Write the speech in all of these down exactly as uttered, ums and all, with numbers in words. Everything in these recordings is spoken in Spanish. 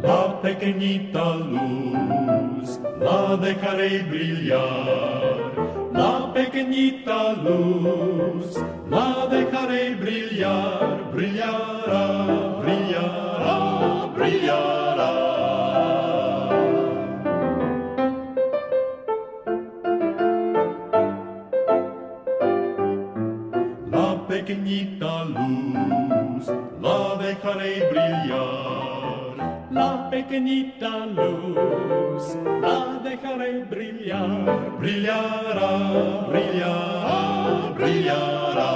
La pequeñita luz la dejaré brillar. La pequeñita luz la dejaré brillar. Brillará, brillará, brillará. La pequeñita luz la dejaré brillar. La pequeñita luz la dejaré brillar. Brillará, brillará, brillará.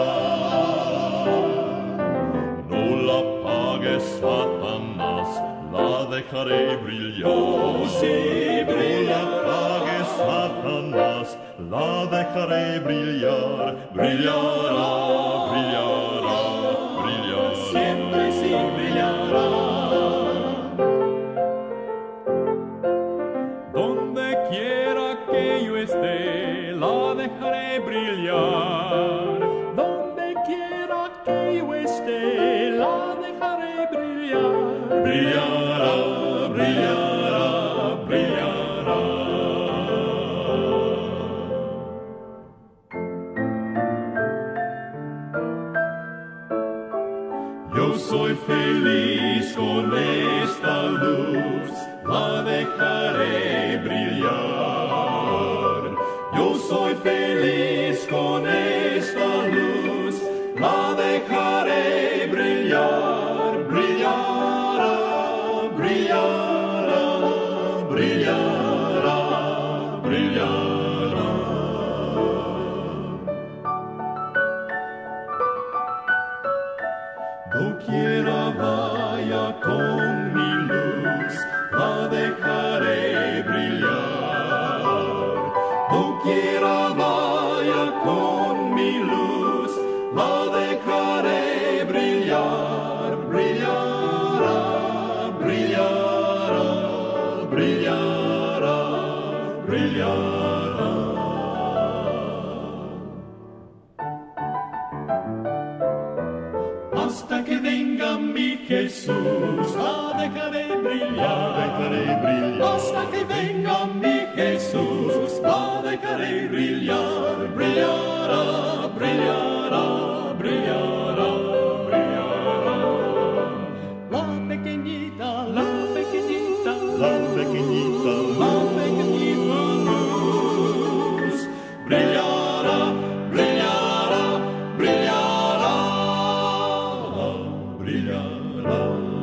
No la apagues, Satanás, la dejaré brillar. Oh, sí, brillará. No la apagues, Satanás, la dejaré brillar. Brillará, brillará, brillará. Siempre sí brillará. Donde quiera que yo esté, la dejaré brillar. Donde quiera que yo esté, la dejaré brillar. Brillará, brillará, brillará. Yo soy feliz con esta luz, la dejaré brillar. Yo soy feliz con esta luz, la dejaré brillar. Brillará, brillará, brillará, brillará. Doquiera vaya con mi luz, la dejaré brillar. Doquiera vaya con mi luz, la dejaré brillar. Brillará, brillará, brillará, brillará. Hasta que venga mi Jesús, la dejaré brillar, la dejaré brillar. Hasta que venga mi Jesús, la dejaré brillar. Brillará, brillará, brillará, brillará. La pequeñita, la pequeñita, la pequeñita, la pequeñita luz brillará, brillará, brillará. Brillará.